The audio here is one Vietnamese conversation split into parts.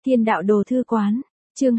Thiên đạo đồ thư quán, chương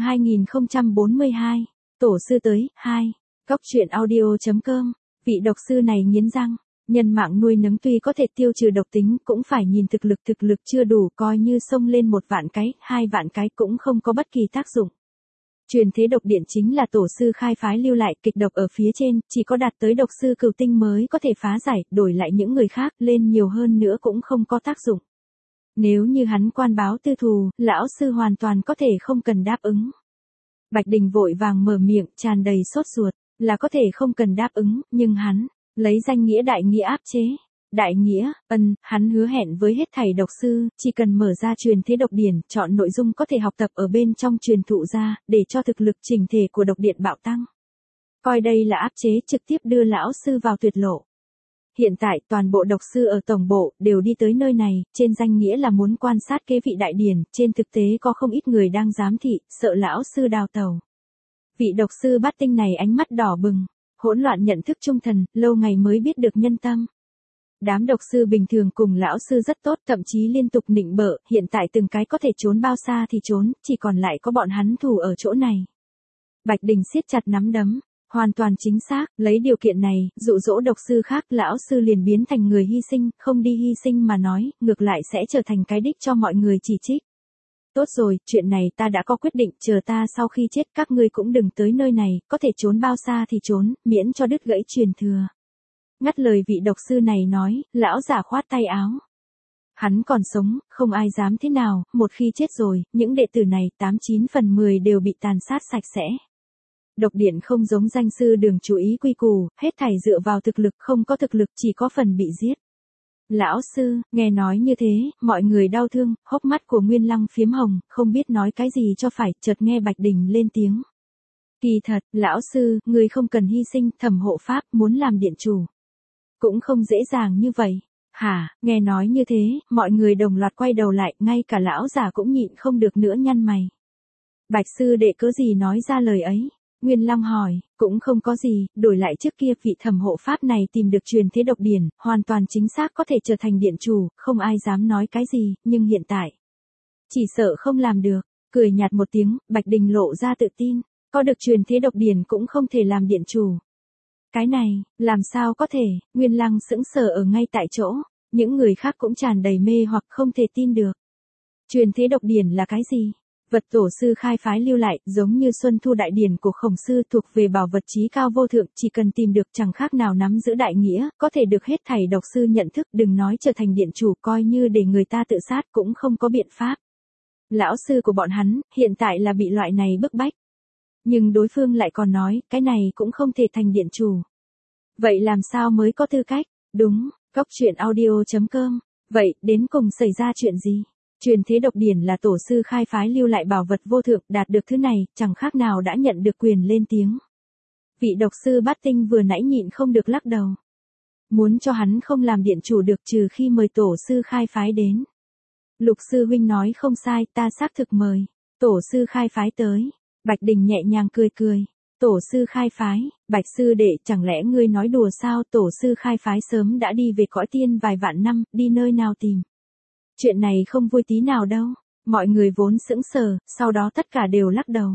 2042, tổ sư tới, 2, góc truyện audio.com, vị độc sư này nghiến răng, nhân mạng nuôi nấng tuy có thể tiêu trừ độc tính cũng phải nhìn thực lực chưa đủ coi như xông lên 1 vạn cái, 2 vạn cái cũng không có bất kỳ tác dụng. Truyền thế độc điện chính là tổ sư khai phái lưu lại kịch độc ở phía trên, chỉ có đạt tới độc sư cửu tinh mới có thể phá giải, đổi lại những người khác lên nhiều hơn nữa cũng không có tác dụng. Nếu như hắn quan báo tư thù, lão sư hoàn toàn có thể không cần đáp ứng. Bạch Đình vội vàng mở miệng, tràn đầy sốt ruột, là có thể không cần đáp ứng, nhưng hắn, lấy danh nghĩa đại nghĩa áp chế. Đại nghĩa, hắn hứa hẹn với hết thảy độc sư, chỉ cần mở ra truyền thế độc điển, chọn nội dung có thể học tập ở bên trong truyền thụ ra, để cho thực lực chỉnh thể của độc điện bạo tăng. Coi đây là áp chế trực tiếp đưa lão sư vào tuyệt lộ. Hiện tại toàn bộ độc sư ở tổng bộ đều đi tới nơi này, trên danh nghĩa là muốn quan sát kế vị đại điển, trên thực tế có không ít người đang giám thị, sợ lão sư đào tẩu. Vị độc sư bát tinh này ánh mắt đỏ bừng, hỗn loạn nhận thức trung thần, lâu ngày mới biết được nhân tâm. Đám độc sư bình thường cùng lão sư rất tốt, thậm chí liên tục nịnh bợ, hiện tại từng cái có thể trốn bao xa thì trốn, chỉ còn lại có bọn hắn thủ ở chỗ này. Bạch Đình siết chặt nắm đấm, hoàn toàn chính xác, lấy điều kiện này, dụ dỗ độc sư khác, lão sư liền biến thành người hy sinh, không đi hy sinh mà nói, ngược lại sẽ trở thành cái đích cho mọi người chỉ trích. Tốt rồi, chuyện này ta đã có quyết định, chờ ta sau khi chết các ngươi cũng đừng tới nơi này, có thể trốn bao xa thì trốn, miễn cho đứt gãy truyền thừa. Ngắt lời vị độc sư này nói, lão giả khoát tay áo. Hắn còn sống, không ai dám thế nào, một khi chết rồi, những đệ tử này 89 phần 10 đều bị tàn sát sạch sẽ. Độc điện không giống danh sư Đường chú ý quy củ, hết thảy dựa vào thực lực, không có thực lực chỉ có phần bị giết. Lão sư, nghe nói như thế, mọi người đau thương, hốc mắt của Nguyên Lăng phiếm hồng, không biết nói cái gì cho phải, chợt nghe Bạch Đình lên tiếng. Kỳ thật, lão sư, người không cần hy sinh, Thẩm hộ pháp, muốn làm điện chủ. Cũng không dễ dàng như vậy. Hả, nghe nói như thế, mọi người đồng loạt quay đầu lại, ngay cả lão giả cũng nhịn không được nữa nhăn mày. Bạch sư đệ cớ gì nói ra lời ấy? Nguyên Long hỏi, cũng không có gì, đổi lại trước kia vị Thẩm hộ pháp này tìm được truyền thế độc điển, hoàn toàn chính xác có thể trở thành điện chủ, không ai dám nói cái gì, nhưng hiện tại, chỉ sợ không làm được. Cười nhạt một tiếng, Bạch Đình lộ ra tự tin, có được truyền thế độc điển cũng không thể làm điện chủ. Cái này, làm sao có thể? Nguyên Lăng sững sờ ở ngay tại chỗ, những người khác cũng tràn đầy mê hoặc không thể tin được. Truyền thế độc điển là cái gì? Vật tổ sư khai phái lưu lại, giống như Xuân Thu đại điển của Khổng sư, thuộc về bảo vật chí cao vô thượng, chỉ cần tìm được chẳng khác nào nắm giữ đại nghĩa, có thể được hết thảy độc sư nhận thức, đừng nói trở thành điện chủ, coi như để người ta tự sát cũng không có biện pháp. Lão sư của bọn hắn, hiện tại là bị loại này bức bách. Nhưng đối phương lại còn nói, cái này cũng không thể thành điện chủ. Vậy làm sao mới có tư cách? Đúng, góc truyện audio.com. Vậy, đến cùng xảy ra chuyện gì? Truyền thế độc điển là tổ sư khai phái lưu lại bảo vật vô thượng, đạt được thứ này, chẳng khác nào đã nhận được quyền lên tiếng. Vị độc sư bát tinh vừa nãy nhịn không được lắc đầu. Muốn cho hắn không làm điện chủ được trừ khi mời tổ sư khai phái đến. Lục sư huynh nói không sai, ta xác thực mời. Tổ sư khai phái tới. Bạch Đình nhẹ nhàng cười cười. Tổ sư khai phái, Bạch sư đệ, chẳng lẽ ngươi nói đùa sao? Tổ sư khai phái sớm đã đi về cõi tiên vài vạn năm, đi nơi nào tìm? Chuyện này không vui tí nào đâu. Mọi người vốn sững sờ, sau đó tất cả đều lắc đầu.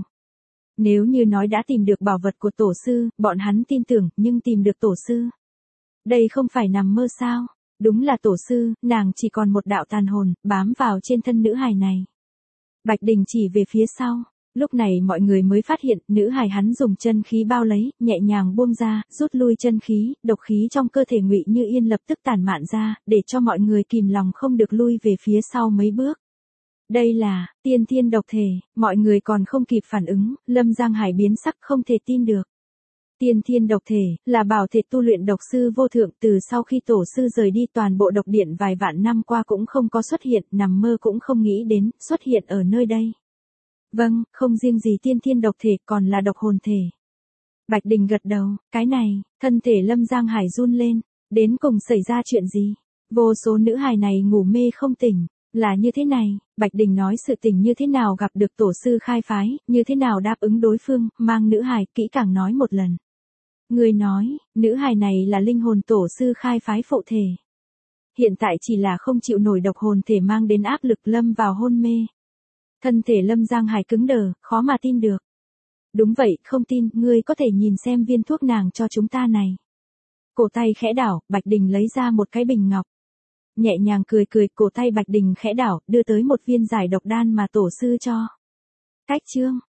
Nếu như nói đã tìm được bảo vật của tổ sư, bọn hắn tin tưởng, nhưng tìm được tổ sư. Đây không phải nằm mơ sao? Đúng là tổ sư, nàng chỉ còn một đạo tàn hồn, bám vào trên thân nữ hài này. Bạch Đình chỉ về phía sau. Lúc này mọi người mới phát hiện, nữ hài hắn dùng chân khí bao lấy, nhẹ nhàng buông ra, rút lui chân khí, độc khí trong cơ thể Ngụy Như Yên lập tức tản mạn ra, để cho mọi người kìm lòng không được lui về phía sau mấy bước. Đây là tiên thiên độc thể, mọi người còn không kịp phản ứng, Lâm Giang Hải biến sắc không thể tin được. Tiên thiên độc thể, là bảo thể tu luyện độc sư vô thượng, từ sau khi tổ sư rời đi toàn bộ độc điện vài vạn năm qua cũng không có xuất hiện, nằm mơ cũng không nghĩ đến, xuất hiện ở nơi đây. Vâng, không riêng gì tiên thiên độc thể, còn là độc hồn thể. Bạch Đình gật đầu, cái này, thân thể Lâm Giang Hải run lên, đến cùng xảy ra chuyện gì? Vô số nữ hài này ngủ mê không tỉnh, là như thế này, Bạch Đình nói sự tình như thế nào gặp được tổ sư khai phái, như thế nào đáp ứng đối phương, mang nữ hài kỹ càng nói một lần. Người nói, nữ hài này là linh hồn tổ sư khai phái phụ thể. Hiện tại chỉ là không chịu nổi độc hồn thể mang đến áp lực lâm vào hôn mê. Thân thể Lâm Giang Hải cứng đờ, khó mà tin được. Đúng vậy, không tin, ngươi có thể nhìn xem viên thuốc nàng cho chúng ta này. Cổ tay khẽ đảo, Bạch Đình lấy ra một cái bình ngọc. Nhẹ nhàng cười cười, cổ tay Bạch Đình khẽ đảo, đưa tới một viên giải độc đan mà tổ sư cho. Cách chương.